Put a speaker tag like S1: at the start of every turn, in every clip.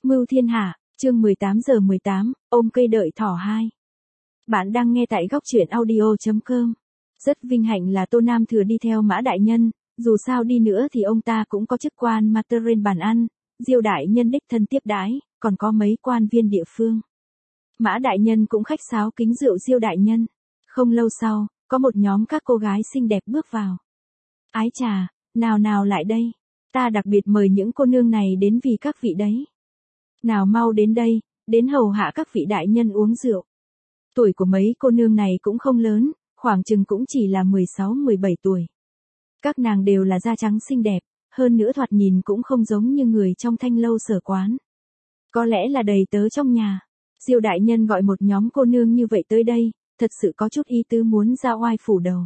S1: Mưu thiên hạ, chương 18:18, ôm cây đợi thỏ 2. Bạn đang nghe tại góc truyện audio.com. Rất vinh hạnh là Tô Nam Thừa đi theo Mã Đại Nhân, dù sao đi nữa thì ông ta cũng có chức quan Materen bàn ăn, Diêu Đại Nhân đích thân tiếp đãi, còn có mấy quan viên địa phương. Mã Đại Nhân cũng khách sáo kính rượu Diêu Đại Nhân. Không lâu sau, có một nhóm các cô gái xinh đẹp bước vào. Ái chà, nào lại đây, ta đặc biệt mời những cô nương này đến vì các vị đấy. Nào mau đến đây, đến hầu hạ các vị đại nhân uống rượu. Tuổi của mấy cô nương này cũng không lớn, khoảng chừng cũng chỉ là 16-17 tuổi. Các nàng đều là da trắng xinh đẹp, hơn nữa thoạt nhìn cũng không giống như người trong Thanh Lâu Sở quán. Có lẽ là đầy tớ trong nhà. Diêu Đại Nhân gọi một nhóm cô nương như vậy tới đây, thật sự có chút ý tứ muốn ra oai phủ đầu.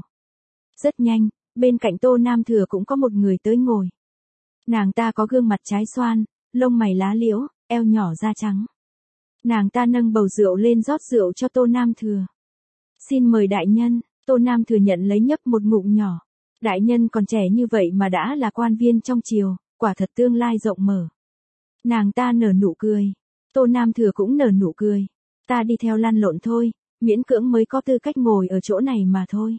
S1: Rất nhanh, bên cạnh Tô Nam Thừa cũng có một người tới ngồi. Nàng ta có gương mặt trái xoan, lông mày lá liễu, eo nhỏ da trắng. Nàng ta nâng bầu rượu lên rót rượu cho Tô Nam Thừa. Xin mời đại nhân. Tô Nam Thừa nhận lấy nhấp một ngụm nhỏ. Đại nhân còn trẻ như vậy mà đã là quan viên trong triều, quả thật tương lai rộng mở. Nàng ta nở nụ cười. Tô Nam Thừa cũng nở nụ cười. Ta đi theo lăn lộn thôi, miễn cưỡng mới có tư cách ngồi ở chỗ này mà thôi.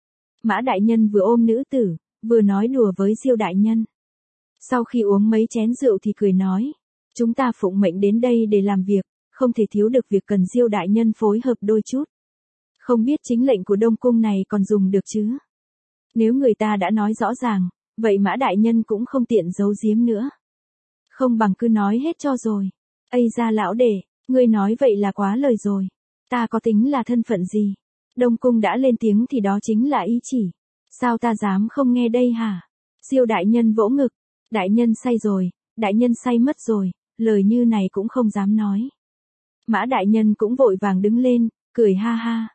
S1: Mã Đại Nhân vừa ôm nữ tử, vừa nói đùa với Diêu Đại Nhân. Sau khi uống mấy chén rượu thì cười nói, chúng ta phụng mệnh đến đây để làm việc, không thể thiếu được việc cần Diêu Đại Nhân phối hợp đôi chút. Không biết chính lệnh của Đông Cung này còn dùng được chứ? Nếu người ta đã nói rõ ràng, vậy Mã Đại Nhân cũng không tiện giấu giếm nữa. Không bằng cứ nói hết cho rồi. Ây ra lão đệ, ngươi nói vậy là quá lời rồi. Ta có tính là thân phận gì? Đông Cung đã lên tiếng thì đó chính là ý chỉ. Sao ta dám không nghe đây hả? Diêu Đại Nhân vỗ ngực. Đại nhân say rồi, đại nhân say mất rồi, lời như này cũng không dám nói. Mã Đại Nhân cũng vội vàng đứng lên, cười ha ha.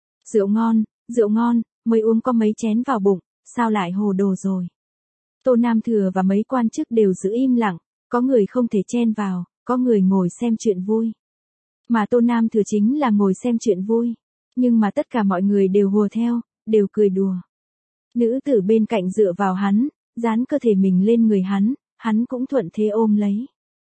S1: Rượu ngon, mới uống có mấy chén vào bụng, sao lại hồ đồ rồi. Tô Nam Thừa và mấy quan chức đều giữ im lặng, có người không thể chen vào, có người ngồi xem chuyện vui. Mà Tô Nam Thừa chính là ngồi xem chuyện vui, nhưng mà tất cả mọi người đều hùa theo, đều cười đùa. Nữ tử bên cạnh dựa vào hắn, dán cơ thể mình lên người hắn cũng thuận thế ôm lấy.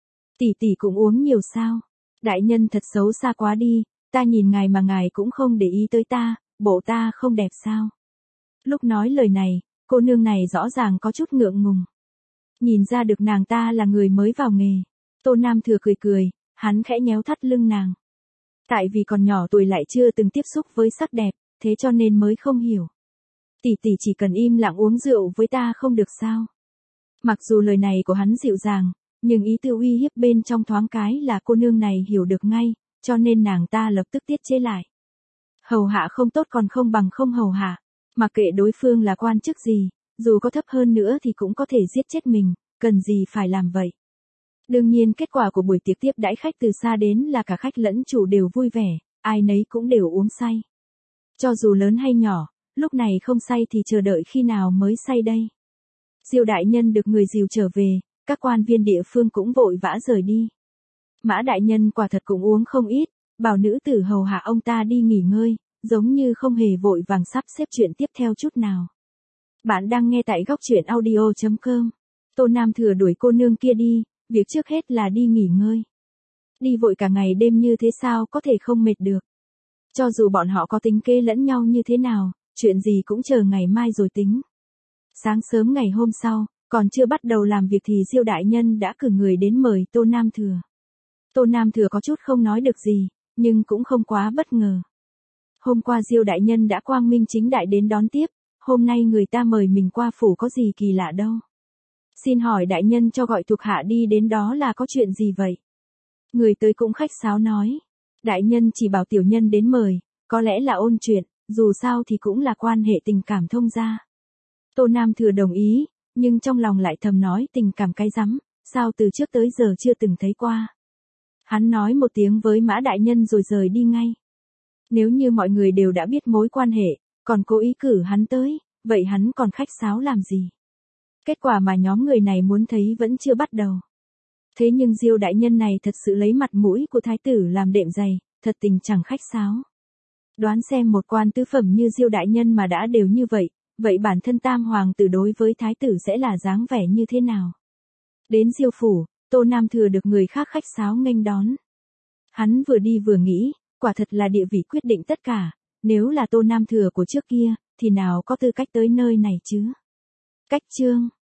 S1: Tỷ cũng uống nhiều sao? Đại nhân thật xấu xa quá đi, ta nhìn ngài mà ngài cũng không để ý tới ta, bộ ta không đẹp sao? Lúc nói lời này, cô nương này rõ ràng có chút ngượng ngùng. Nhìn ra được nàng ta là người mới vào nghề. Tô Nam Thừa cười, hắn khẽ nhéo thắt lưng nàng. Tại vì còn nhỏ tuổi lại chưa từng tiếp xúc với sắc đẹp, thế cho nên mới không hiểu. Tỷ chỉ cần im lặng uống rượu với ta không được sao? Mặc dù lời này của hắn dịu dàng, nhưng ý tư uy hiếp bên trong thoáng cái là cô nương này hiểu được ngay, cho nên nàng ta lập tức tiết chế lại. Hầu hạ không tốt còn không bằng không hầu hạ, mặc kệ đối phương là quan chức gì, dù có thấp hơn nữa thì cũng có thể giết chết mình, cần gì phải làm vậy. Đương nhiên kết quả của buổi tiệc tiếp đãi khách từ xa đến là cả khách lẫn chủ đều vui vẻ, ai nấy cũng đều uống say. Cho dù lớn hay nhỏ, lúc này không say thì chờ đợi khi nào mới say đây. Diêu Đại Nhân được người dìu trở về, các quan viên địa phương cũng vội vã rời đi. Mã Đại Nhân quả thật cũng uống không ít, bảo nữ tử hầu hạ ông ta đi nghỉ ngơi, giống như không hề vội vàng sắp xếp chuyện tiếp theo chút nào. Bạn đang nghe tại góc truyện audio.com. Tô Nam Thừa đuổi cô nương kia đi, việc trước hết là đi nghỉ ngơi. Đi vội cả ngày đêm như thế sao có thể không mệt được. Cho dù bọn họ có tính kế lẫn nhau như thế nào, chuyện gì cũng chờ ngày mai rồi tính. Sáng sớm ngày hôm sau, còn chưa bắt đầu làm việc thì Diêu Đại Nhân đã cử người đến mời Tô Nam Thừa. Tô Nam Thừa có chút không nói được gì, nhưng cũng không quá bất ngờ. Hôm qua Diêu Đại Nhân đã quang minh chính đại đến đón tiếp, hôm nay người ta mời mình qua phủ có gì kỳ lạ đâu. Xin hỏi Đại Nhân cho gọi thuộc hạ đi đến đó là có chuyện gì vậy? Người tới cũng khách sáo nói. Đại Nhân chỉ bảo tiểu nhân đến mời, có lẽ là ôn chuyện, dù sao thì cũng là quan hệ tình cảm thông gia. Tô Nam Thừa đồng ý, nhưng trong lòng lại thầm nói tình cảm cái rắm, sao từ trước tới giờ chưa từng thấy qua. Hắn nói một tiếng với Mã Đại Nhân rồi rời đi ngay. Nếu như mọi người đều đã biết mối quan hệ, còn cố ý cử hắn tới, vậy hắn còn khách sáo làm gì? Kết quả mà nhóm người này muốn thấy vẫn chưa bắt đầu. Thế nhưng Diêu Đại Nhân này thật sự lấy mặt mũi của thái tử làm đệm giày, thật tình chẳng khách sáo. Đoán xem một quan tứ phẩm như Diêu Đại Nhân mà đã đều như vậy bản thân Tam Hoàng tử đối với thái tử sẽ là dáng vẻ như thế nào? Đến Diêu phủ, Tô Nam Thừa được người khác khách sáo nghênh đón. Hắn vừa đi vừa nghĩ, quả thật là địa vị quyết định tất cả, nếu là Tô Nam Thừa của trước kia, thì nào có tư cách tới nơi này chứ. Cách chương